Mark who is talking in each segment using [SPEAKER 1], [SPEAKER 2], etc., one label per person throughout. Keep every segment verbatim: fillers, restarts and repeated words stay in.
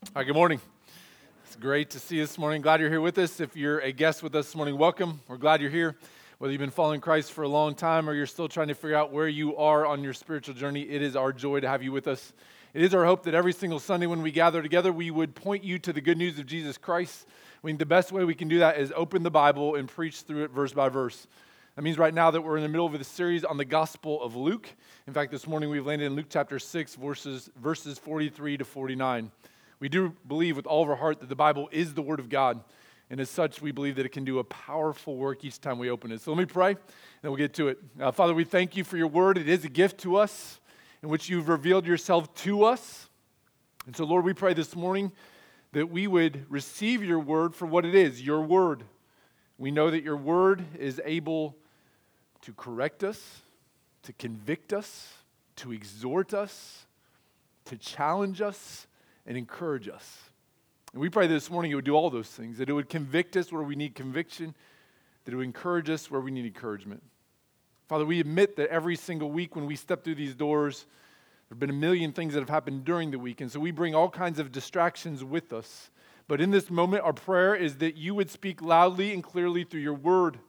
[SPEAKER 1] Hi, good morning. It's great to see you this morning. Glad you're here with us. If you're a guest with us this morning, welcome. We're glad you're here. Whether you've been following Christ for a long time or you're still trying to figure out where you are on your spiritual journey, it is our joy to have you with us. It is our hope that every single Sunday when we gather together, we would point you to the good news of Jesus Christ. I mean, the best way we can do that is open the Bible and preach through it verse by verse. That means right now that we're in the middle of a series on the Gospel of Luke. In fact, this morning we've landed in Luke chapter six, verses, verses forty-three to forty-nine. We do believe with all of our heart that the Bible is the Word of God, and as such, we believe that it can do a powerful work each time we open it. So let me pray, and then we'll get to it. Uh, Father, we thank you for your Word. It is a gift to us, in which you've revealed yourself to us. And so, Lord, we pray this morning that we would receive your Word for what it is, your Word. We know that your Word is able to correct us, to convict us, to exhort us, to challenge us, and encourage us. And we pray that this morning it would do all those things, that it would convict us where we need conviction, that it would encourage us where we need encouragement. Father, we admit that every single week when we step through these doors, there have been a million things that have happened during the week, and so we bring all kinds of distractions with us. But in this moment, our prayer is that you would speak loudly and clearly through your word.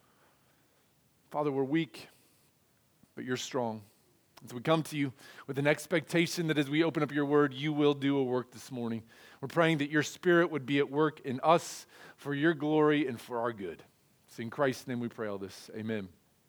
[SPEAKER 1] Father, we're weak, but you're strong. And so we come to you with an expectation that as we open up your word, you will do a work this morning. We're praying that your spirit would be at work in us for your glory and for our good. It's in Christ's name we pray all this. Amen.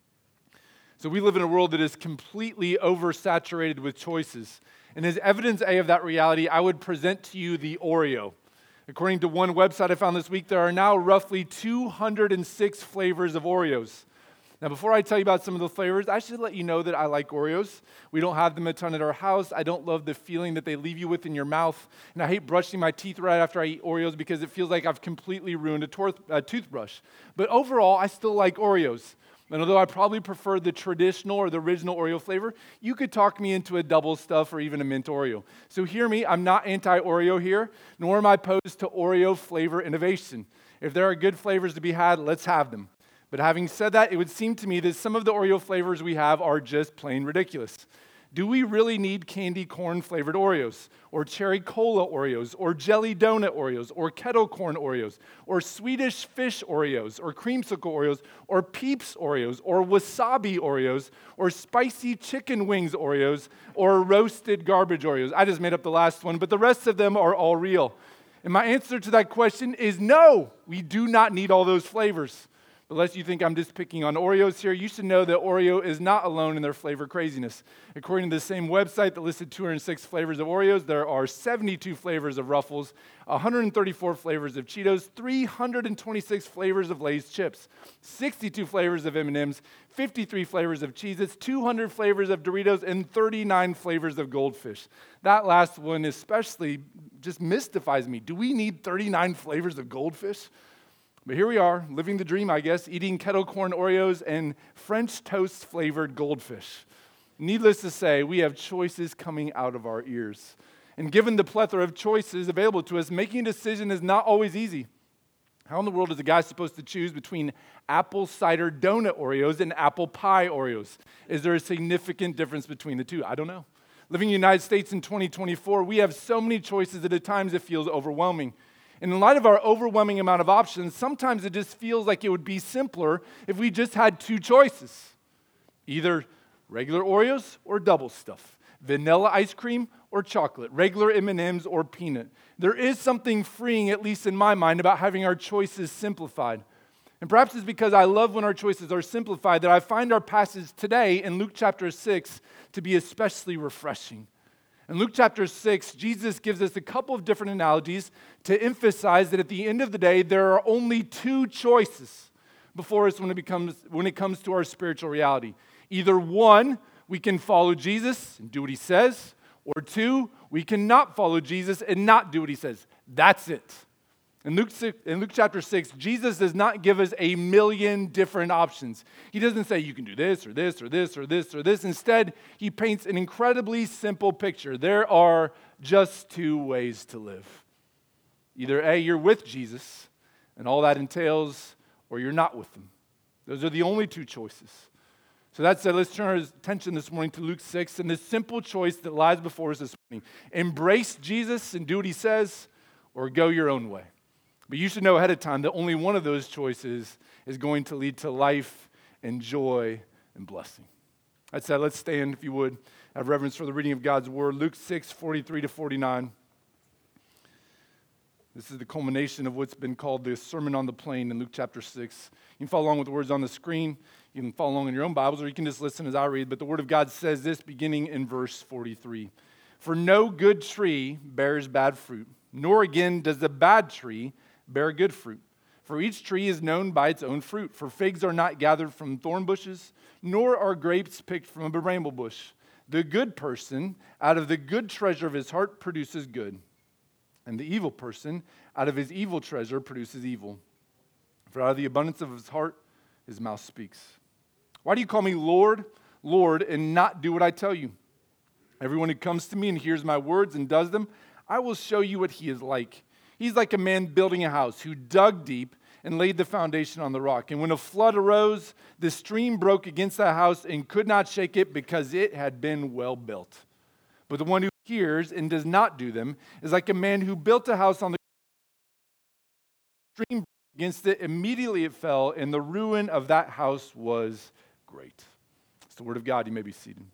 [SPEAKER 1] So we live in a world that is completely oversaturated with choices. And as evidence A of that reality, I would present to you the Oreo. According to one website I found this week, there are now roughly two hundred six flavors of Oreos. Now, before I tell you about some of the flavors, I should let you know that I like Oreos. We don't have them a ton at our house. I don't love the feeling that they leave you with in your mouth. And I hate brushing my teeth right after I eat Oreos because it feels like I've completely ruined a, tor- a toothbrush. But overall, I still like Oreos. And although I probably prefer the traditional or the original Oreo flavor, you could talk me into a double stuff or even a mint Oreo. So hear me, I'm not anti-Oreo here, nor am I opposed to Oreo flavor innovation. If there are good flavors to be had, let's have them. But having said that, it would seem to me that some of the Oreo flavors we have are just plain ridiculous. Do we really need candy corn flavored Oreos, or cherry cola Oreos, or jelly donut Oreos, or kettle corn Oreos, or Swedish fish Oreos, or creamsicle Oreos, or Peeps Oreos, or wasabi Oreos, or spicy chicken wings Oreos, or roasted garbage Oreos? I just made up the last one, but the rest of them are all real. And my answer to that question is no, we do not need all those flavors. Unless you think I'm just picking on Oreos here, you should know that Oreo is not alone in their flavor craziness. According to the same website that listed two hundred six flavors of Oreos, there are seventy-two flavors of Ruffles, one hundred thirty-four flavors of Cheetos, three hundred twenty-six flavors of Lay's chips, sixty-two flavors of M and M's, fifty-three flavors of Cheez-Its, two hundred flavors of Doritos, and thirty-nine flavors of Goldfish. That last one especially just mystifies me. Do we need thirty-nine flavors of Goldfish? But here we are, living the dream, I guess, eating kettle corn Oreos and French toast flavored Goldfish. Needless to say, we have choices coming out of our ears. And given the plethora of choices available to us, making a decision is not always easy. How in the world is a guy supposed to choose between apple cider donut Oreos and apple pie Oreos? Is there a significant difference between the two? I don't know. Living in the United States in twenty twenty-four, we have so many choices that at times it feels overwhelming. And in light of our overwhelming amount of options, sometimes it just feels like it would be simpler if we just had two choices. Either regular Oreos or double stuff, vanilla ice cream or chocolate, regular M and M's or peanut. There is something freeing, at least in my mind, about having our choices simplified. And perhaps it's because I love when our choices are simplified that I find our passage today in Luke chapter six to be especially refreshing. In Luke chapter six, Jesus gives us a couple of different analogies to emphasize that at the end of the day, there are only two choices before us when it becomes when it comes to our spiritual reality. Either one, we can follow Jesus and do what he says, or two, we cannot follow Jesus and not do what he says. That's it. In Luke, six, in Luke chapter six, Jesus does not give us a million different options. He doesn't say you can do this or this or this or this or this. Instead, he paints an incredibly simple picture. There are just two ways to live. Either A, you're with Jesus, and all that entails, or you're not with him. Those are the only two choices. So that said, let's turn our attention this morning to Luke six and this simple choice that lies before us this morning. Embrace Jesus and do what he says, or go your own way. But you should know ahead of time that only one of those choices is going to lead to life and joy and blessing. That said, let's stand, if you would, have reverence for the reading of God's word. Luke six, forty-three to forty-nine. This is the culmination of what's been called the Sermon on the Plain in Luke chapter six. You can follow along with the words on the screen. You can follow along in your own Bibles, or you can just listen as I read. But the Word of God says this, beginning in verse forty-three. For no good tree bears bad fruit, nor again does a bad tree bear good fruit. For each tree is known by its own fruit. For figs are not gathered from thorn bushes, nor are grapes picked from a bramble bush. The good person, out of the good treasure of his heart, produces good. And the evil person, out of his evil treasure, produces evil. For out of the abundance of his heart, his mouth speaks. Why do you call me Lord, Lord, and not do what I tell you? Everyone who comes to me and hears my words and does them, I will show you what he is like. He's like a man building a house who dug deep and laid the foundation on the rock. And when a flood arose, the stream broke against that house and could not shake it because it had been well built. But the one who hears and does not do them is like a man who built a house on the stream broke against it. Immediately it fell, and the ruin of that house was great. It's the word of God. You may be seated.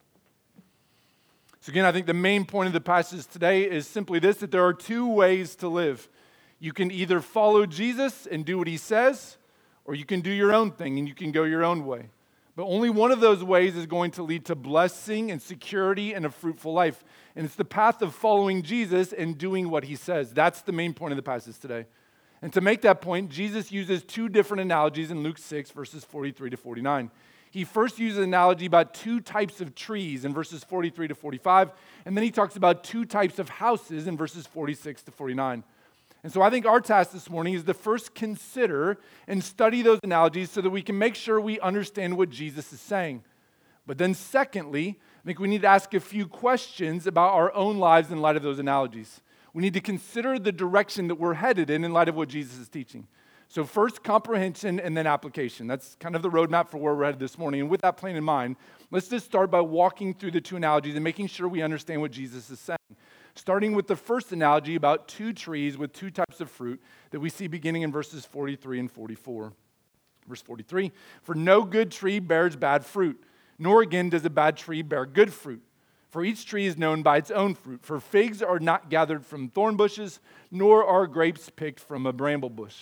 [SPEAKER 1] So again, I think the main point of the passage today is simply this, that there are two ways to live. You can either follow Jesus and do what he says, or you can do your own thing and you can go your own way. But only one of those ways is going to lead to blessing and security and a fruitful life. And it's the path of following Jesus and doing what he says. That's the main point of the passage today. And to make that point, Jesus uses two different analogies in Luke six, verses forty-three to forty-nine. He first uses an analogy about two types of trees in verses forty-three to forty-five, and then he talks about two types of houses in verses forty-six to forty-nine. And so I think our task this morning is to first consider and study those analogies so that we can make sure we understand what Jesus is saying. But then secondly, I think we need to ask a few questions about our own lives in light of those analogies. We need to consider the direction that we're headed in in light of what Jesus is teaching. So first, comprehension and then application. That's kind of the roadmap for where we're headed this morning. And with that plan in mind, let's just start by walking through the two analogies and making sure we understand what Jesus is saying. Starting with the first analogy about two trees with two types of fruit that we see beginning in verses forty-three and forty-four. Verse forty-three, for no good tree bears bad fruit, nor again does a bad tree bear good fruit. For each tree is known by its own fruit. For figs are not gathered from thorn bushes, nor are grapes picked from a bramble bush.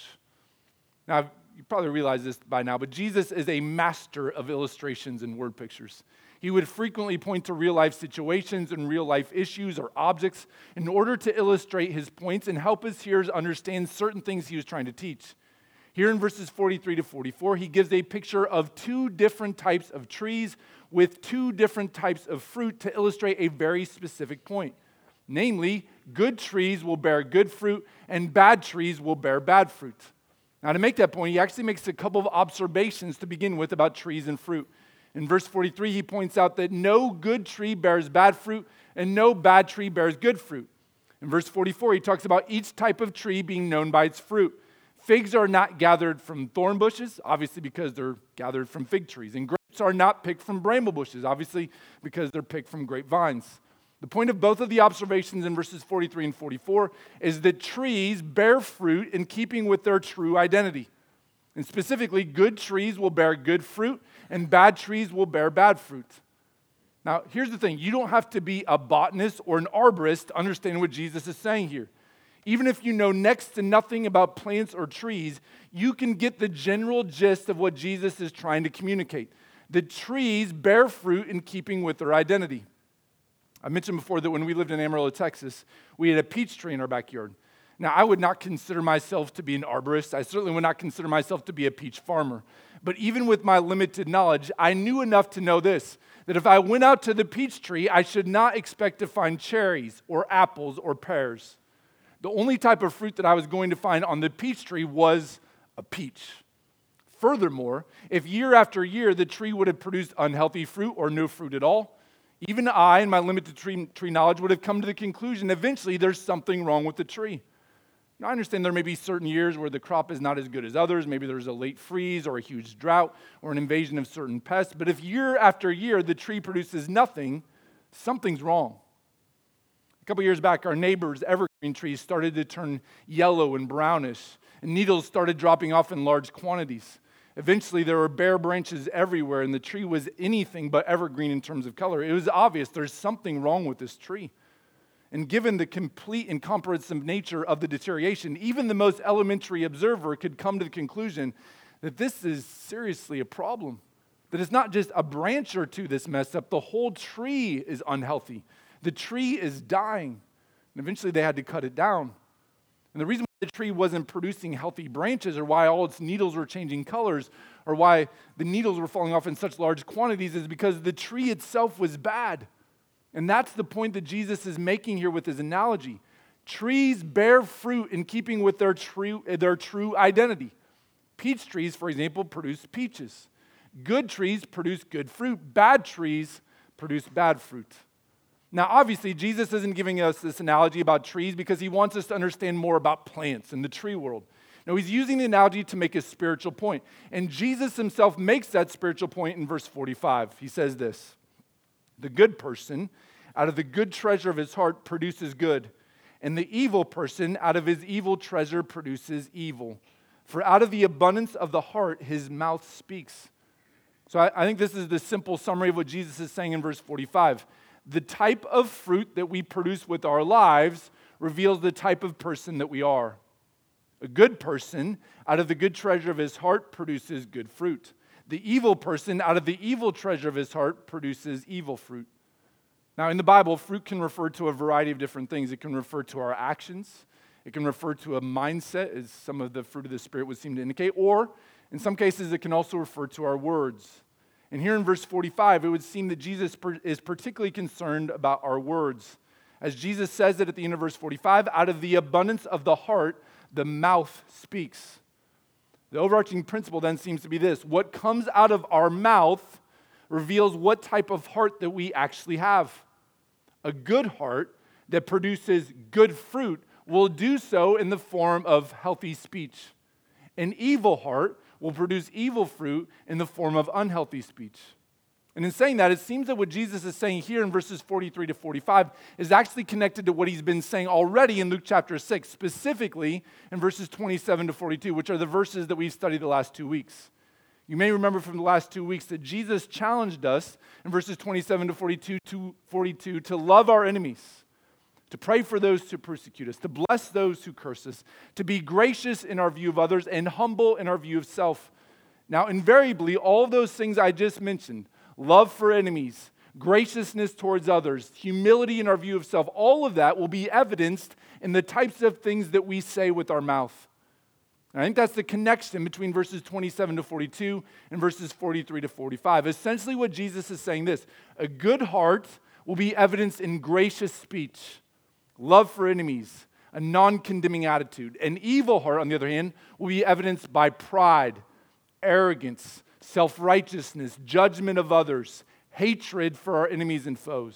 [SPEAKER 1] Now, you probably realize this by now, but Jesus is a master of illustrations and word pictures. He would frequently point to real-life situations and real-life issues or objects in order to illustrate his points and help his hearers understand certain things he was trying to teach. Here in verses forty-three to forty-four, he gives a picture of two different types of trees with two different types of fruit to illustrate a very specific point. Namely, good trees will bear good fruit and bad trees will bear bad fruit. Now, to make that point, he actually makes a couple of observations to begin with about trees and fruit. In verse forty-three, he points out that no good tree bears bad fruit and no bad tree bears good fruit. In verse forty-four, he talks about each type of tree being known by its fruit. Figs are not gathered from thorn bushes, obviously because they're gathered from fig trees. And grapes are not picked from bramble bushes, obviously because they're picked from grapevines. The point of both of the observations in verses forty-three and forty-four is that trees bear fruit in keeping with their true identity. And specifically, good trees will bear good fruit and bad trees will bear bad fruit. Now, here's the thing. You don't have to be a botanist or an arborist to understand what Jesus is saying here. Even if you know next to nothing about plants or trees, you can get the general gist of what Jesus is trying to communicate. The trees bear fruit in keeping with their identity. I mentioned before that when we lived in Amarillo, Texas, we had a peach tree in our backyard. Now, I would not consider myself to be an arborist. I certainly would not consider myself to be a peach farmer. But even with my limited knowledge, I knew enough to know this, that if I went out to the peach tree, I should not expect to find cherries or apples or pears. The only type of fruit that I was going to find on the peach tree was a peach. Furthermore, if year after year the tree would have produced unhealthy fruit or no fruit at all, even I, in my limited tree, tree knowledge, would have come to the conclusion eventually there's something wrong with the tree. Now, I understand there may be certain years where the crop is not as good as others. Maybe there's a late freeze or a huge drought or an invasion of certain pests. But if year after year the tree produces nothing, something's wrong. A couple years back, our neighbor's evergreen trees started to turn yellow and brownish, and needles started dropping off in large quantities. Eventually, there were bare branches everywhere, and the tree was anything but evergreen in terms of color. It was obvious there's something wrong with this tree. And given the complete and comprehensive nature of the deterioration, even the most elementary observer could come to the conclusion that this is seriously a problem. That it's not just a branch or two that's messed up, the whole tree is unhealthy. The tree is dying. And eventually they had to cut it down. And the reason why the tree wasn't producing healthy branches, or why all its needles were changing colors, or why the needles were falling off in such large quantities is because the tree itself was bad. And that's the point that Jesus is making here with his analogy. Trees bear fruit in keeping with their true, their true identity. Peach trees, for example, produce peaches. Good trees produce good fruit. Bad trees produce bad fruit. Now, obviously, Jesus isn't giving us this analogy about trees because he wants us to understand more about plants and the tree world. No, he's using the analogy to make a spiritual point. And Jesus himself makes that spiritual point in verse forty-five. He says this: the good person, out of the good treasure of his heart, produces good, and the evil person, out of his evil treasure, produces evil. For out of the abundance of the heart, his mouth speaks. So I, I think this is the simple summary of what Jesus is saying in verse forty-five. The type of fruit that we produce with our lives reveals the type of person that we are. A good person, out of the good treasure of his heart, produces good fruit. The evil person, out of the evil treasure of his heart, produces evil fruit. Now, in the Bible, fruit can refer to a variety of different things. It can refer to our actions. It can refer to a mindset, as some of the fruit of the Spirit would seem to indicate. Or, in some cases, it can also refer to our words. And here in verse forty-five, it would seem that Jesus is particularly concerned about our words. As Jesus says it at the end of verse forty-five, out of the abundance of the heart, the mouth speaks. The overarching principle then seems to be this: what comes out of our mouth reveals what type of heart that we actually have. A good heart that produces good fruit will do so in the form of healthy speech. An evil heart will produce evil fruit in the form of unhealthy speech. And in saying that, it seems that what Jesus is saying here in verses forty-three to forty-five is actually connected to what he's been saying already in Luke chapter six, specifically in verses twenty-seven to forty-two, which are the verses that we've studied the last two weeks. You may remember from the last two weeks that Jesus challenged us in verses twenty-seven to forty-two to forty-two to love our enemies, to pray for those who persecute us, to bless those who curse us, to be gracious in our view of others and humble in our view of self. Now, invariably, all of those things I just mentioned, love for enemies, graciousness towards others, humility in our view of self, all of that will be evidenced in the types of things that we say with our mouth. And I think that's the connection between verses twenty-seven to forty-two and verses forty-three to forty-five. Essentially what Jesus is saying this: a good heart will be evidenced in gracious speech, love for enemies, a non-condemning attitude. An evil heart, on the other hand, will be evidenced by pride, arrogance, self-righteousness, judgment of others, hatred for our enemies and foes.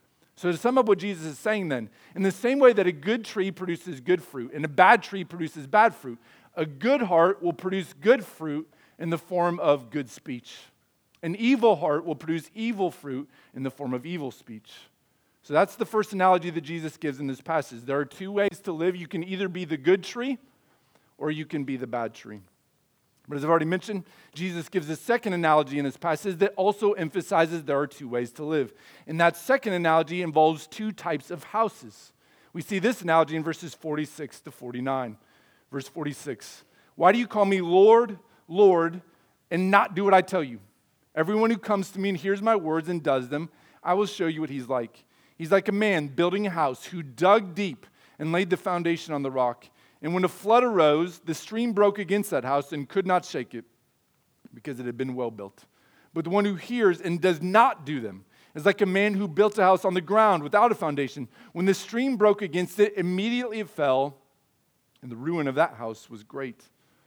[SPEAKER 1] So to sum up what Jesus is saying then, in the same way that a good tree produces good fruit and a bad tree produces bad fruit, a good heart will produce good fruit in the form of good speech. An evil heart will produce evil fruit in the form of evil speech. So that's the first analogy that Jesus gives in this passage. There are two ways to live. You can either be the good tree or you can be the bad tree. But as I've already mentioned, Jesus gives a second analogy in this passage that also emphasizes there are two ways to live. And that second analogy involves two types of houses. We see this analogy in verses forty-six to forty-nine. Verse forty-six, why do you call me Lord, Lord, and not do what I tell you? Everyone who comes to me and hears my words and does them, I will show you what he's like. He's like a man building a house who dug deep and laid the foundation on the rock. And when a flood arose, the stream broke against that house and could not shake it because it had been well built. But the one who hears and does not do them is like a man who built a house on the ground without a foundation. When the stream broke against it, immediately it fell, and the ruin of that house was great.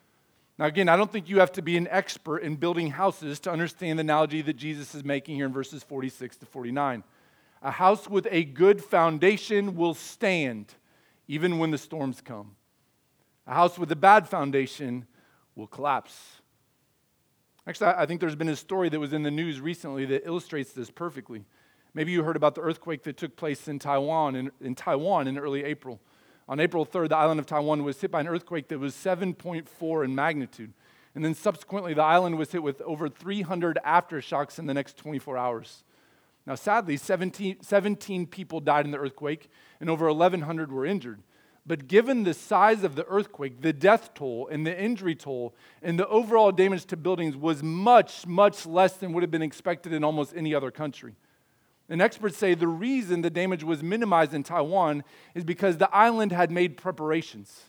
[SPEAKER 1] Now again, I don't think you have to be an expert in building houses to understand the analogy that Jesus is making here in verses forty-six to forty-nine. A house with a good foundation will stand even when the storms come. A house with a bad foundation will collapse. Actually, I think there's been a story that was in the news recently that illustrates this perfectly. Maybe you heard about the earthquake that took place in Taiwan in, in Taiwan in early April. On April third, the island of Taiwan was hit by an earthquake that was seven point four in magnitude. And then subsequently, the island was hit with over three hundred aftershocks in the next twenty-four hours. Now, sadly, seventeen, seventeen people died in the earthquake, and over eleven hundred were injured. But given the size of the earthquake, the death toll and the injury toll and the overall damage to buildings was much, much less than would have been expected in almost any other country. And experts say the reason the damage was minimized in Taiwan is because the island had made preparations.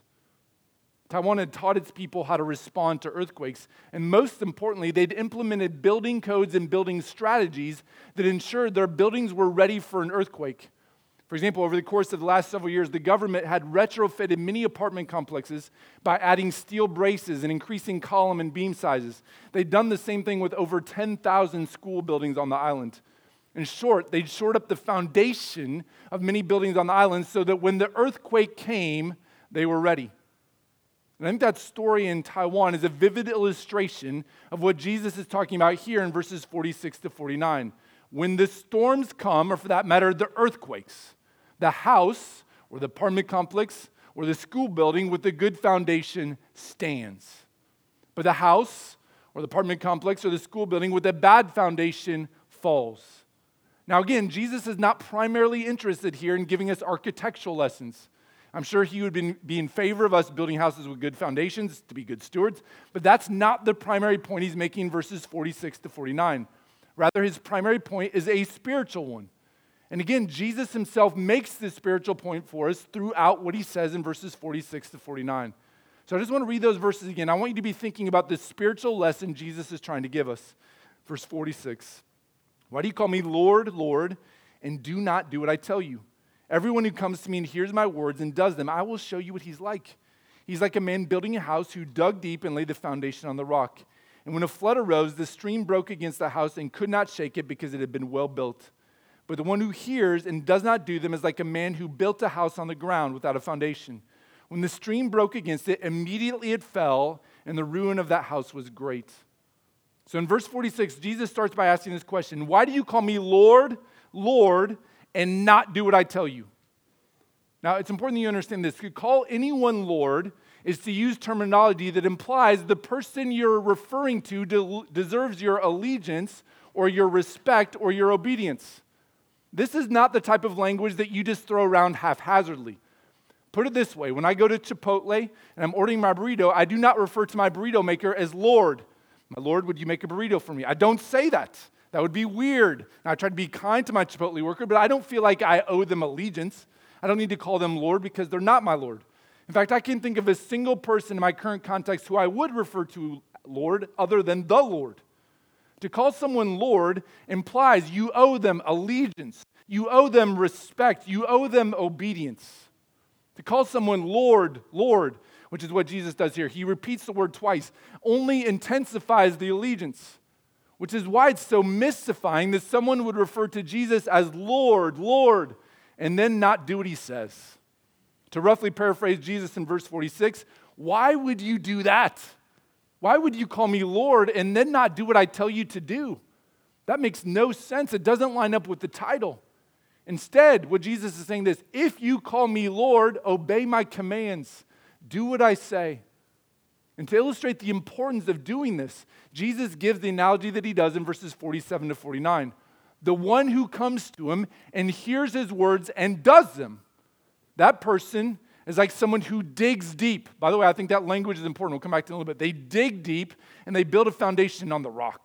[SPEAKER 1] Taiwan had taught its people how to respond to earthquakes, and most importantly, they'd implemented building codes and building strategies that ensured their buildings were ready for an earthquake. For example, over the course of the last several years, the government had retrofitted many apartment complexes by adding steel braces and increasing column and beam sizes. They'd done the same thing with over ten thousand school buildings on the island. In short, they'd shored up the foundation of many buildings on the island so that when the earthquake came, they were ready. And I think that story in Taiwan is a vivid illustration of what Jesus is talking about here in verses forty-six to forty-nine. When the storms come, or for that matter, the earthquakes, the house or the apartment complex or the school building with a good foundation stands. But the house or the apartment complex or the school building with a bad foundation falls. Now again, Jesus is not primarily interested here in giving us architectural lessons. I'm sure he would be in favor of us building houses with good foundations to be good stewards, but that's not the primary point he's making in verses forty-six to forty-nine. Rather, his primary point is a spiritual one. And again, Jesus himself makes this spiritual point for us throughout what he says in verses forty-six to forty-nine. So I just want to read those verses again. I want you to be thinking about the spiritual lesson Jesus is trying to give us. Verse forty-six. Why do you call me Lord, Lord, and do not do what I tell you? Everyone who comes to me and hears my words and does them, I will show you what he's like. He's like a man building a house who dug deep and laid the foundation on the rock. And when a flood arose, the stream broke against the house and could not shake it because it had been well built. But the one who hears and does not do them is like a man who built a house on the ground without a foundation. When the stream broke against it, immediately it fell, and the ruin of that house was great. So in verse forty-six, Jesus starts by asking this question: why do you call me Lord, Lord, and not do what I tell you? Now, it's important that you understand this. To call anyone Lord is to use terminology that implies the person you're referring to de- deserves your allegiance or your respect or your obedience. This is not the type of language that you just throw around haphazardly. Put it this way: when I go to Chipotle and I'm ordering my burrito, I do not refer to my burrito maker as Lord. My Lord, would you make a burrito for me? I don't say that. That would be weird. And I try to be kind to my Chipotle worker, but I don't feel like I owe them allegiance. I don't need to call them Lord because they're not my Lord. In fact, I can't think of a single person in my current context who I would refer to Lord other than the Lord. To call someone Lord implies you owe them allegiance. You owe them respect. You owe them obedience. To call someone Lord, Lord, which is what Jesus does here, he repeats the word twice, only intensifies the allegiance, which is why it's so mystifying that someone would refer to Jesus as Lord, Lord, and then not do what he says. To roughly paraphrase Jesus in verse forty-six, why would you do that? Why would you call me Lord and then not do what I tell you to do? That makes no sense. It doesn't line up with the title. Instead, what Jesus is saying is, if you call me Lord, obey my commands. Do what I say. And to illustrate the importance of doing this, Jesus gives the analogy that he does in verses forty-seven to forty-nine. The one who comes to him and hears his words and does them, that person is like someone who digs deep. By the way, I think that language is important. We'll come back to it in a little bit. They dig deep and they build a foundation on the rock.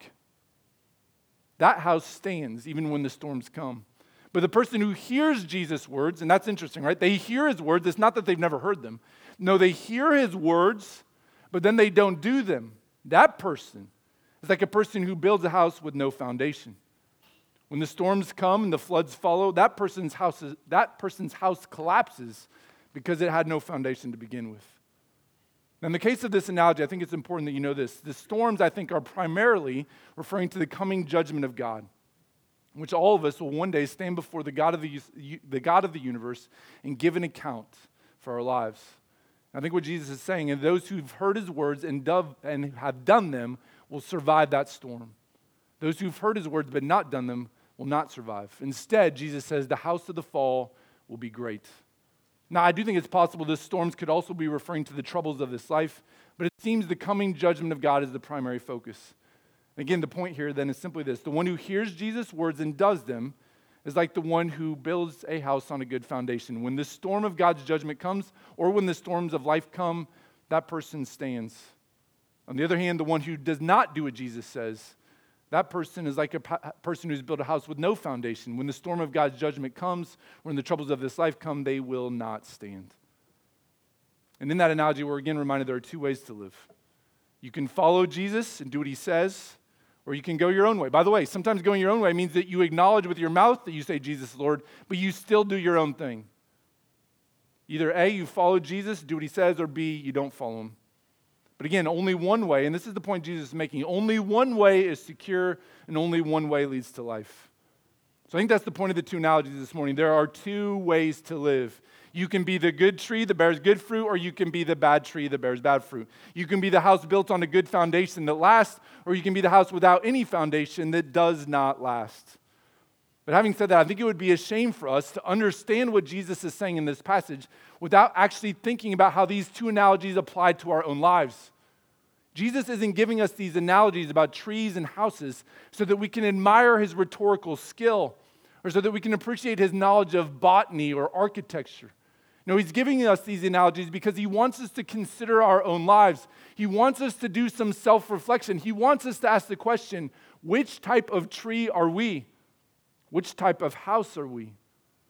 [SPEAKER 1] That house stands even when the storms come. But the person who hears Jesus' words, and that's interesting, right? They hear his words. It's not that they've never heard them. No, they hear his words, but then they don't do them. That person is like a person who builds a house with no foundation. When the storms come and the floods follow, that person's house, is, that person's house collapses because it had no foundation to begin with. Now, in the case of this analogy, I think it's important that you know this. The storms, I think, are primarily referring to the coming judgment of God, in which all of us will one day stand before the God of the, the God of the universe and give an account for our lives. I think what Jesus is saying is those who've heard his words and, dove, and have done them will survive that storm. Those who've heard his words but not done them will not survive. Instead, Jesus says the house of the fall will be great. Now, I do think it's possible the storms could also be referring to the troubles of this life, but it seems the coming judgment of God is the primary focus. Again, the point here then is simply this. The one who hears Jesus' words and does them is like the one who builds a house on a good foundation. When the storm of God's judgment comes, or when the storms of life come, that person stands. On the other hand, the one who does not do what Jesus says, that person is like a p- person who's built a house with no foundation. When the storm of God's judgment comes, when the troubles of this life come, they will not stand. And in that analogy, we're again reminded there are two ways to live. You can follow Jesus and do what he says, or you can go your own way. By the way, sometimes going your own way means that you acknowledge with your mouth that you say, Jesus, Lord, but you still do your own thing. Either A, you follow Jesus, do what he says, or B, you don't follow him. But again, only one way, and this is the point Jesus is making, only one way is secure, and only one way leads to life. So I think that's the point of the two analogies this morning. There are two ways to live. You can be the good tree that bears good fruit, or you can be the bad tree that bears bad fruit. You can be the house built on a good foundation that lasts, or you can be the house without any foundation that does not last. But having said that, I think it would be a shame for us to understand what Jesus is saying in this passage without actually thinking about how these two analogies apply to our own lives. Jesus isn't giving us these analogies about trees and houses so that we can admire his rhetorical skill or so that we can appreciate his knowledge of botany or architecture. No, he's giving us these analogies because he wants us to consider our own lives. He wants us to do some self-reflection. He wants us to ask the question, which type of tree are we? Which type of house are we?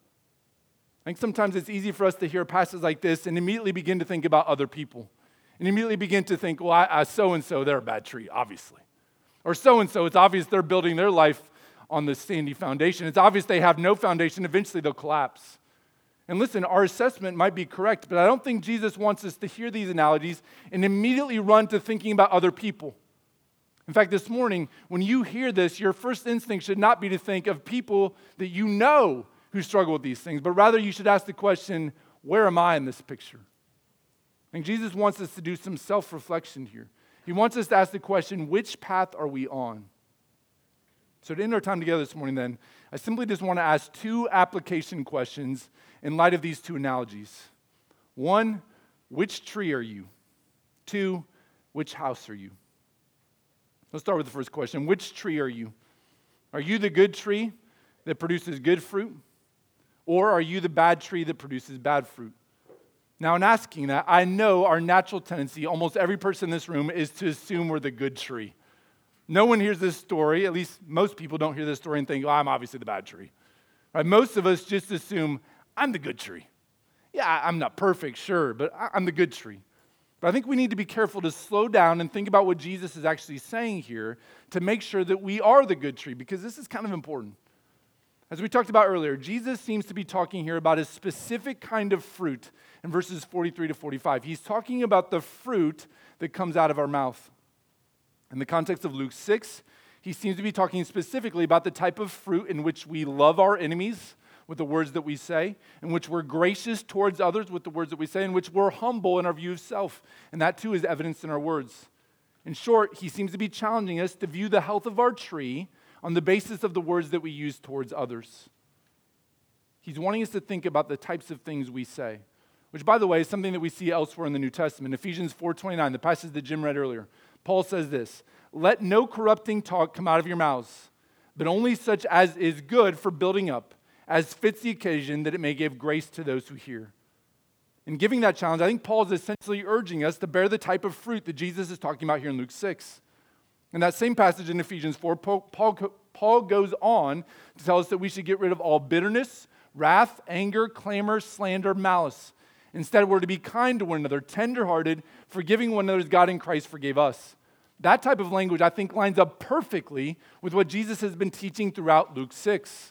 [SPEAKER 1] I think sometimes it's easy for us to hear passages like this and immediately begin to think about other people. And immediately begin to think, well, I, I, so-and-so, they're a bad tree, obviously. Or so-and-so, it's obvious they're building their life on the sandy foundation. It's obvious they have no foundation. Eventually, they'll collapse. And listen, our assessment might be correct, but I don't think Jesus wants us to hear these analogies and immediately run to thinking about other people. In fact, this morning, when you hear this, your first instinct should not be to think of people that you know who struggle with these things, but rather you should ask the question, where am I in this picture? And Jesus wants us to do some self-reflection here. He wants us to ask the question, which path are we on? So to end our time together this morning then, I simply just want to ask two application questions in light of these two analogies. One, which tree are you? Two, which house are you? Let's start with the first question. Which tree are you? Are you the good tree that produces good fruit? Or are you the bad tree that produces bad fruit? Now, in asking that, I know our natural tendency, almost every person in this room, is to assume we're the good tree. No one hears this story, at least most people don't hear this story and think, oh, I'm obviously the bad tree. Right? Most of us just assume, I'm the good tree. Yeah, I'm not perfect, sure, but I'm the good tree. But I think we need to be careful to slow down and think about what Jesus is actually saying here to make sure that we are the good tree, because this is kind of important. As we talked about earlier, Jesus seems to be talking here about a specific kind of fruit in verses forty-three to forty-five. He's talking about the fruit that comes out of our mouth. In the context of Luke six, he seems to be talking specifically about the type of fruit in which we love our enemies with the words that we say, in which we're gracious towards others with the words that we say, in which we're humble in our view of self. And that too is evidenced in our words. In short, he seems to be challenging us to view the health of our tree on the basis of the words that we use towards others. He's wanting us to think about the types of things we say, which, by the way, is something that we see elsewhere in the New Testament. Ephesians four twenty-nine, the passage that Jim read earlier, Paul says this, "Let no corrupting talk come out of your mouths, but only such as is good for building up, as fits the occasion, that it may give grace to those who hear." In giving that challenge, I think Paul is essentially urging us to bear the type of fruit that Jesus is talking about here in Luke six. In that same passage in Ephesians four, Paul, Paul goes on to tell us that we should get rid of all bitterness, wrath, anger, clamor, slander, malice. Instead, we're to be kind to one another, tenderhearted, forgiving one another as God in Christ forgave us. That type of language, I think, lines up perfectly with what Jesus has been teaching throughout Luke six.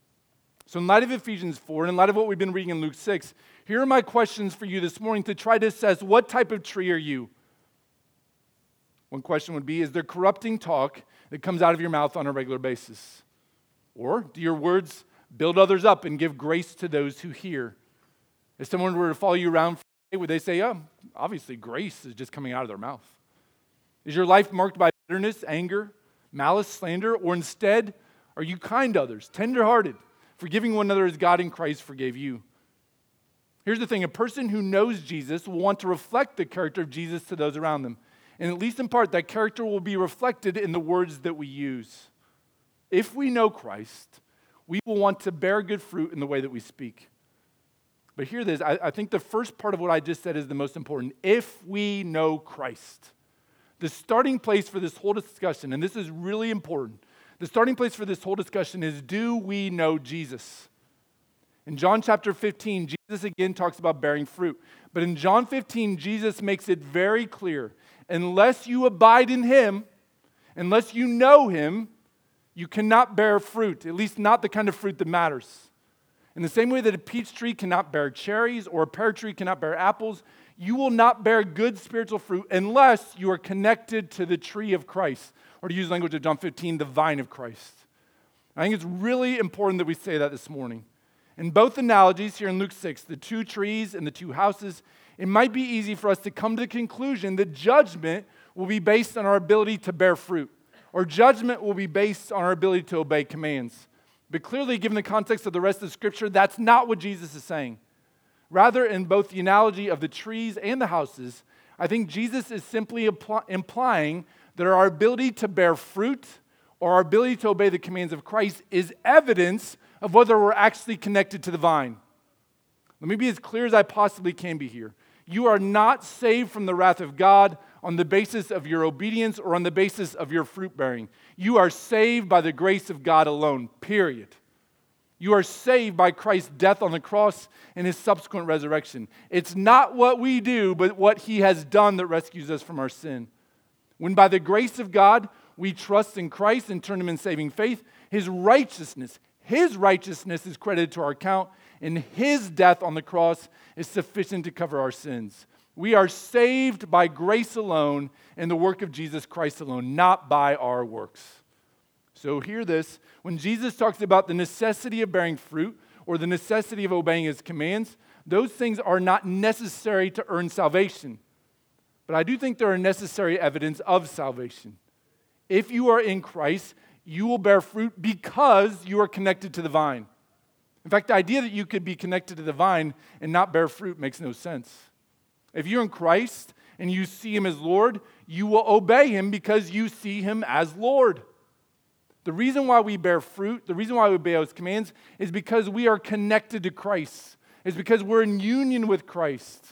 [SPEAKER 1] So in light of Ephesians four, and in light of what we've been reading in Luke six, here are my questions for you this morning to try to assess what type of tree are you? One question would be, is there corrupting talk that comes out of your mouth on a regular basis? Or do your words build others up and give grace to those who hear? If someone were to follow you around would they say, oh, obviously grace is just coming out of their mouth? Is your life marked by bitterness, anger, malice, slander, or instead are you kind to others, tenderhearted, forgiving one another as God in Christ forgave you? Here's the thing, a person who knows Jesus will want to reflect the character of Jesus to those around them. And at least in part, that character will be reflected in the words that we use. If we know Christ, we will want to bear good fruit in the way that we speak. But hear this, I, I think the first part of what I just said is the most important. If we know Christ, the starting place for this whole discussion, and this is really important, the starting place for this whole discussion is, do we know Jesus? In John chapter fifteen, Jesus again talks about bearing fruit. But in John fifteen, Jesus makes it very clear, unless you abide in him, unless you know him, you cannot bear fruit, at least not the kind of fruit that matters. In the same way that a peach tree cannot bear cherries or a pear tree cannot bear apples, you will not bear good spiritual fruit unless you are connected to the tree of Christ, or to use language of John fifteen, the vine of Christ. I think it's really important that we say that this morning. In both analogies here in Luke six, the two trees and the two houses, it might be easy for us to come to the conclusion that judgment will be based on our ability to bear fruit, or judgment will be based on our ability to obey commands. But clearly, given the context of the rest of the Scripture, that's not what Jesus is saying. Rather, in both the analogy of the trees and the houses, I think Jesus is simply impl- implying that our ability to bear fruit or our ability to obey the commands of Christ is evidence of whether we're actually connected to the vine. Let me be as clear as I possibly can be here. You are not saved from the wrath of God on the basis of your obedience or on the basis of your fruit bearing. You are saved by the grace of God alone, period. You are saved by Christ's death on the cross and his subsequent resurrection. It's not what we do, but what he has done that rescues us from our sin. When by the grace of God, we trust in Christ and turn to him in saving faith, his righteousness, his righteousness is credited to our account, and his death on the cross is sufficient to cover our sins. We are saved by grace alone and the work of Jesus Christ alone, not by our works. So hear this. When Jesus talks about the necessity of bearing fruit or the necessity of obeying his commands, those things are not necessary to earn salvation. But I do think they're a necessary evidence of salvation. If you are in Christ, you will bear fruit because you are connected to the vine. In fact, the idea that you could be connected to the vine and not bear fruit makes no sense. If you're in Christ and you see him as Lord, you will obey him because you see him as Lord. The reason why we bear fruit, the reason why we obey his commands is because we are connected to Christ. It's because we're in union with Christ.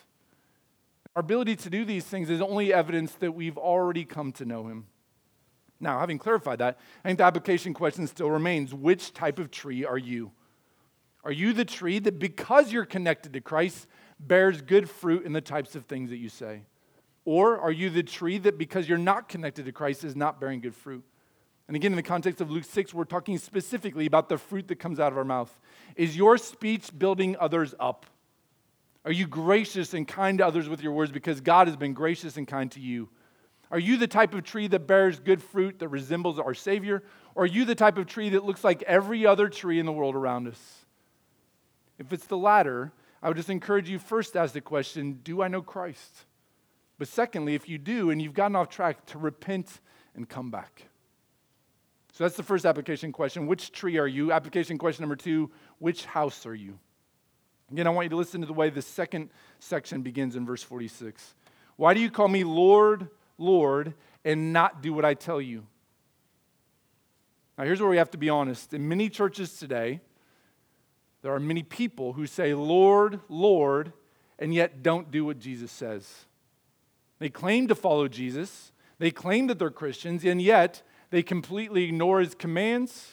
[SPEAKER 1] Our ability to do these things is only evidence that we've already come to know him. Now, having clarified that, I think the application question still remains. Which type of tree are you? Are you the tree that because you're connected to Christ bears good fruit in the types of things that you say? Or are you the tree that because you're not connected to Christ is not bearing good fruit? And again, in the context of Luke six, we're talking specifically about the fruit that comes out of our mouth. Is your speech building others up? Are you gracious and kind to others with your words because God has been gracious and kind to you? Are you the type of tree that bears good fruit that resembles our Savior? Or are you the type of tree that looks like every other tree in the world around us? If it's the latter, I would just encourage you first to ask the question, do I know Christ? But secondly, if you do and you've gotten off track, to repent and come back. So that's the first application question. Which tree are you? Application question number two, which house are you? Again, I want you to listen to the way the second section begins in verse forty-six. Why do you call me Lord, Lord, and not do what I tell you? Now here's where we have to be honest. In many churches today, there are many people who say, Lord, Lord, and yet don't do what Jesus says. They claim to follow Jesus. They claim that they're Christians, and yet they completely ignore his commands.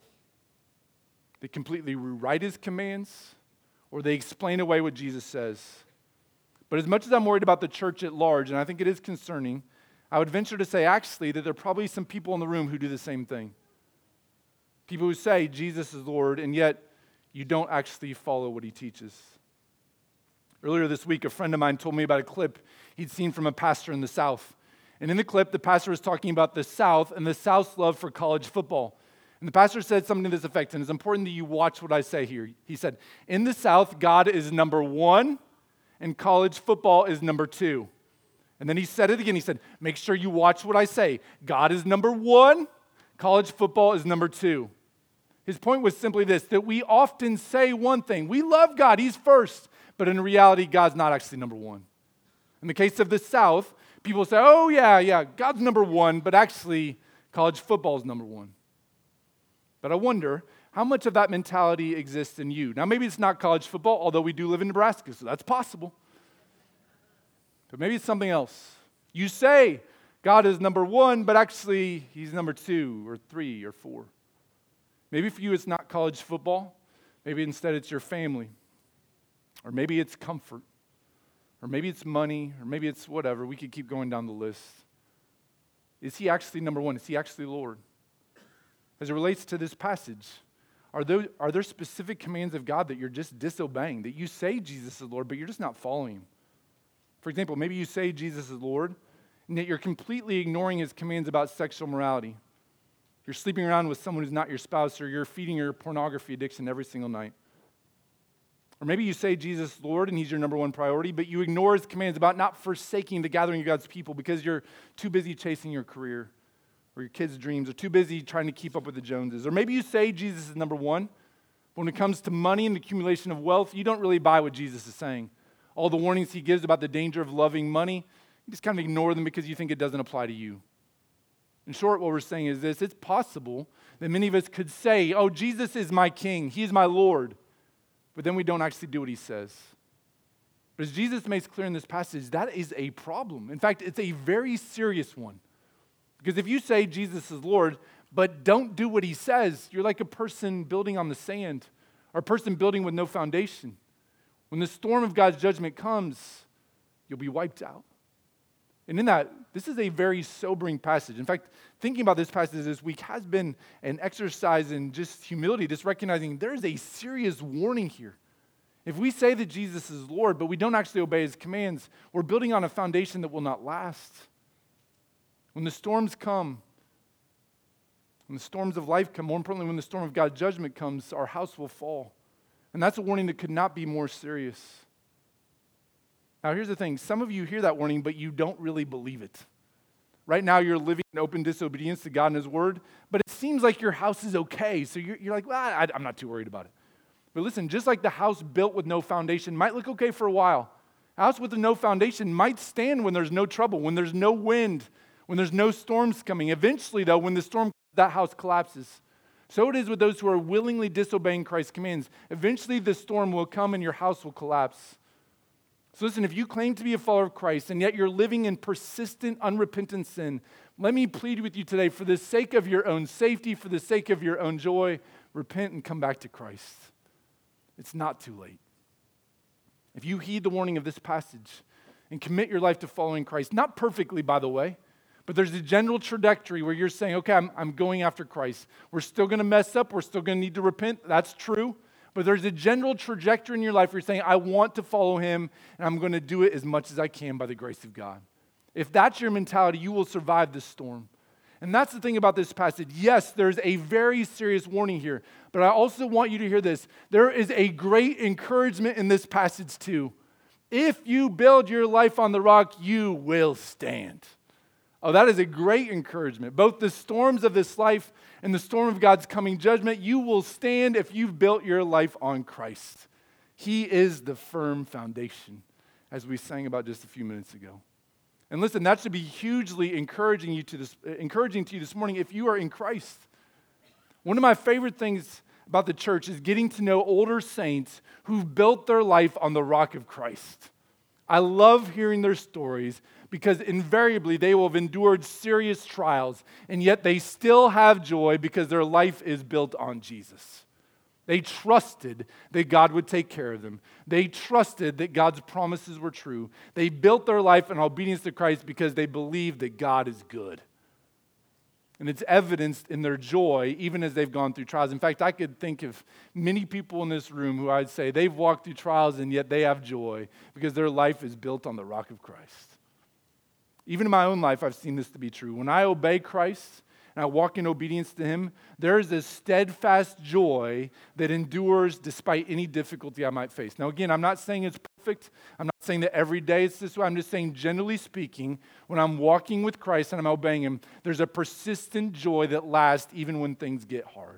[SPEAKER 1] They completely rewrite his commands, or they explain away what Jesus says. But as much as I'm worried about the church at large, and I think it is concerning, I would venture to say actually that there are probably some people in the room who do the same thing. People who say Jesus is Lord, and yet you don't actually follow what he teaches. Earlier this week, a friend of mine told me about a clip he'd seen from a pastor in the South. And in the clip, the pastor was talking about the South and the South's love for college football. And the pastor said something to this effect, and it's important that you watch what I say here. He said, in the South, God is number one, and college football is number two. And then he said it again. He said, make sure you watch what I say. God is number one. College football is number two. His point was simply this, that we often say one thing. We love God. He's first. But in reality, God's not actually number one. In the case of the South, people say, oh, yeah, yeah, God's number one, but actually college football is number one. But I wonder how much of that mentality exists in you. Now, maybe it's not college football, although we do live in Nebraska, so that's possible. But maybe it's something else. You say God is number one, but actually he's number two or three or four. Maybe for you it's not college football. Maybe instead it's your family. Or maybe it's comfort. Or maybe it's money. Or maybe it's whatever. We could keep going down the list. Is he actually number one? Is he actually Lord? As it relates to this passage, are there, are there specific commands of God that you're just disobeying? That you say Jesus is Lord, but you're just not following him? For example, maybe you say Jesus is Lord, and yet you're completely ignoring his commands about sexual morality. You're sleeping around with someone who's not your spouse, or you're feeding your pornography addiction every single night. Or maybe you say Jesus is Lord and he's your number one priority, but you ignore his commands about not forsaking the gathering of God's people because you're too busy chasing your career or your kids' dreams, or too busy trying to keep up with the Joneses. Or maybe you say Jesus is number one, but when it comes to money and the accumulation of wealth, you don't really buy what Jesus is saying. All the warnings he gives about the danger of loving money, you just kind of ignore them because you think it doesn't apply to you. In short, what we're saying is this: it's possible that many of us could say, oh, Jesus is my king, he is my Lord, but then we don't actually do what he says. But as Jesus makes clear in this passage, that is a problem. In fact, it's a very serious one. Because if you say Jesus is Lord, but don't do what he says, you're like a person building on the sand, or a person building with no foundation. When the storm of God's judgment comes, you'll be wiped out. And in that, this is a very sobering passage. In fact, thinking about this passage this week has been an exercise in just humility, just recognizing there is a serious warning here. If we say that Jesus is Lord, but we don't actually obey his commands, we're building on a foundation that will not last. When the storms come, when the storms of life come, more importantly, when the storm of God's judgment comes, our house will fall. And that's a warning that could not be more serious. Now, here's the thing. Some of you hear that warning, but you don't really believe it. Right now, you're living in open disobedience to God and his word, but it seems like your house is okay. So you're, you're like, well, I, I'm not too worried about it. But listen, just like the house built with no foundation might look okay for a while, a house with no foundation might stand when there's no trouble, when there's no wind, when there's no storms coming. Eventually, though, when the storm, that house collapses. So it is with those who are willingly disobeying Christ's commands. Eventually, the storm will come and your house will collapse. So listen, if you claim to be a follower of Christ and yet you're living in persistent, unrepentant sin, let me plead with you today, for the sake of your own safety, for the sake of your own joy, repent and come back to Christ. It's not too late. If you heed the warning of this passage and commit your life to following Christ, not perfectly, by the way, but there's a general trajectory where you're saying, okay, I'm, I'm going after Christ. We're still going to mess up. We're still going to need to repent. That's true. But there's a general trajectory in your life where you're saying, I want to follow him, and I'm going to do it as much as I can by the grace of God. If that's your mentality, you will survive this storm. And that's the thing about this passage. Yes, there's a very serious warning here, but I also want you to hear this. There is a great encouragement in this passage too. If you build your life on the rock, you will stand. Oh, that is a great encouragement. Both the storms of this life and the storm of God's coming judgment, you will stand if you've built your life on Christ. He is the firm foundation, as we sang about just a few minutes ago. And listen, that should be hugely encouraging you to this, encouraging to you this morning if you are in Christ. One of my favorite things about the church is getting to know older saints who've built their life on the rock of Christ. I love hearing their stories because invariably they will have endured serious trials, and yet they still have joy because their life is built on Jesus. They trusted that God would take care of them. They trusted that God's promises were true. They built their life in obedience to Christ because they believed that God is good. And it's evidenced in their joy even as they've gone through trials. In fact, I could think of many people in this room who I'd say they've walked through trials and yet they have joy because their life is built on the rock of Christ. Even in my own life, I've seen this to be true. When I obey Christ and I walk in obedience to him, there is a steadfast joy that endures despite any difficulty I might face. Now again, I'm not saying it's perfect. I'm not saying that every day it's this way. I'm just saying, generally speaking, when I'm walking with Christ and I'm obeying him, there's a persistent joy that lasts even when things get hard.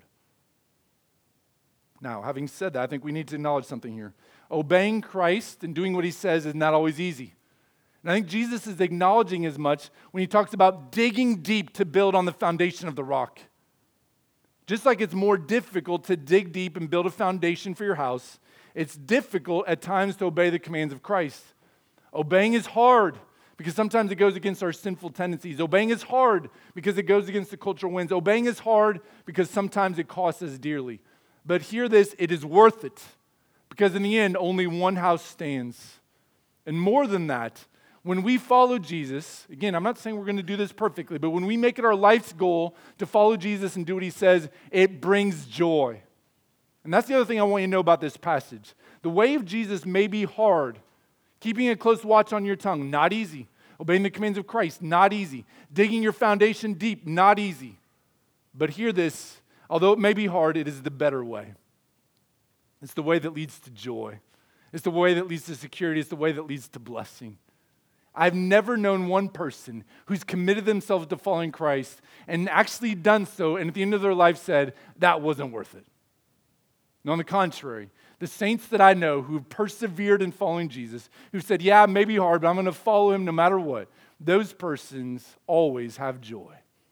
[SPEAKER 1] Now, having said that, I think we need to acknowledge something here. Obeying Christ and doing what he says is not always easy. And I think Jesus is acknowledging as much when he talks about digging deep to build on the foundation of the rock. Just like it's more difficult to dig deep and build a foundation for your house, it's difficult at times to obey the commands of Christ. Obeying is hard because sometimes it goes against our sinful tendencies. Obeying is hard because it goes against the cultural winds. Obeying is hard because sometimes it costs us dearly. But hear this, it is worth it because in the end, only one house stands. And more than that, when we follow Jesus, again, I'm not saying we're going to do this perfectly, but when we make it our life's goal to follow Jesus and do what he says, it brings joy. And that's the other thing I want you to know about this passage. The way of Jesus may be hard. Keeping a close watch on your tongue, not easy. Obeying the commands of Christ, not easy. Digging your foundation deep, not easy. But hear this, although it may be hard, it is the better way. It's the way that leads to joy. It's the way that leads to security. It's the way that leads to blessing. I've never known one person who's committed themselves to following Christ and actually done so, and at the end of their life said, that wasn't worth it. And on the contrary, the saints that I know who've persevered in following Jesus, who said, yeah, it may be hard, but I'm going to follow him no matter what, those persons always have joy.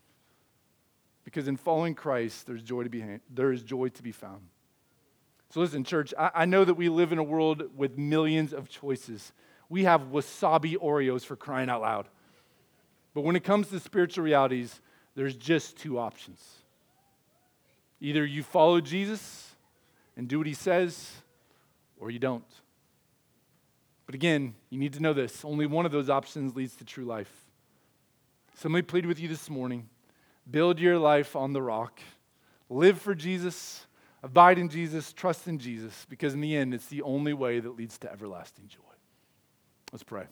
[SPEAKER 1] Because in following Christ, there's joy to be there is joy to be found. So listen, church, I, I know that we live in a world with millions of choices. We have wasabi Oreos for crying out loud. But when it comes to spiritual realities, there's just two options. Either you follow Jesus and do what he says, or you don't. But again, you need to know this. Only one of those options leads to true life. Somebody plead with you this morning. Build your life on the rock. Live for Jesus. Abide in Jesus. Trust in Jesus. Because in the end, it's the only way that leads to everlasting joy. Let's pray.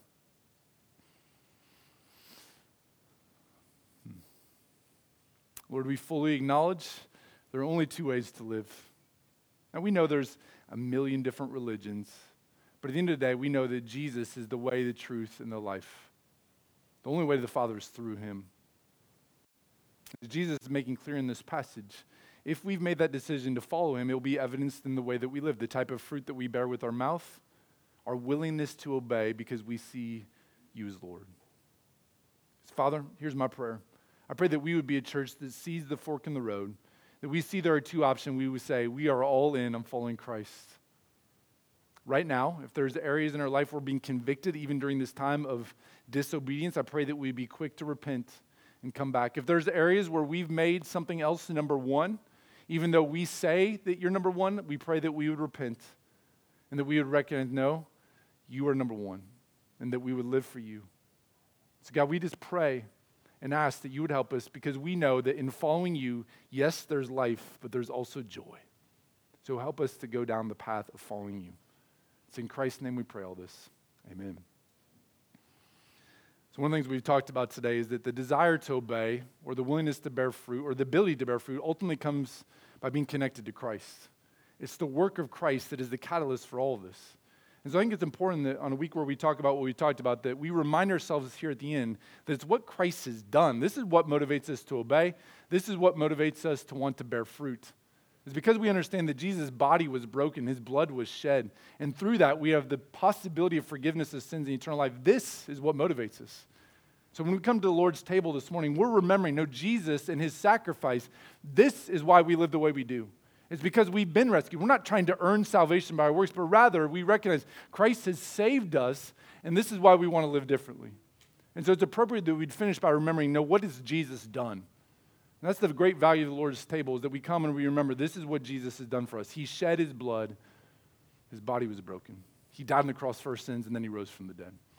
[SPEAKER 1] Hmm. Lord, we fully acknowledge there are only two ways to live. And we know there's a million different religions, but at the end of the day, we know that Jesus is the way, the truth, and the life. The only way to the Father is through him. Jesus is making clear in this passage, if we've made that decision to follow him, it will be evidenced in the way that we live, the type of fruit that we bear with our mouth, our willingness to obey because we see you as Lord. Father, here's my prayer. I pray that we would be a church that sees the fork in the road, that we see there are two options. We would say, we are all in on following Christ. Right now, if there's areas in our life where we're being convicted, even during this time of disobedience, I pray that we'd be quick to repent and come back. If there's areas where we've made something else number one, even though we say that you're number one, we pray that we would repent and that we would recognize, no, you are number one, and that we would live for you. So God, we just pray and ask that you would help us because we know that in following you, yes, there's life, but there's also joy. So help us to go down the path of following you. It's in Christ's name we pray all this. Amen. So one of the things we've talked about today is that the desire to obey or the willingness to bear fruit or the ability to bear fruit ultimately comes by being connected to Christ. It's the work of Christ that is the catalyst for all of this. And so I think it's important that on a week where we talk about what we talked about, that we remind ourselves here at the end that it's what Christ has done. This is what motivates us to obey. This is what motivates us to want to bear fruit. It's because we understand that Jesus' body was broken, his blood was shed, and through that we have the possibility of forgiveness of sins and eternal life. This is what motivates us. So when we come to the Lord's table this morning, we're remembering, no, Jesus and his sacrifice, this is why we live the way we do. It's because we've been rescued. We're not trying to earn salvation by our works, but rather we recognize Christ has saved us, and this is why we want to live differently. And so it's appropriate that we'd finish by remembering, no, what has Jesus done? And that's the great value of the Lord's table, is that we come and we remember this is what Jesus has done for us. He shed his blood. His body was broken. He died on the cross for our sins, and then he rose from the dead.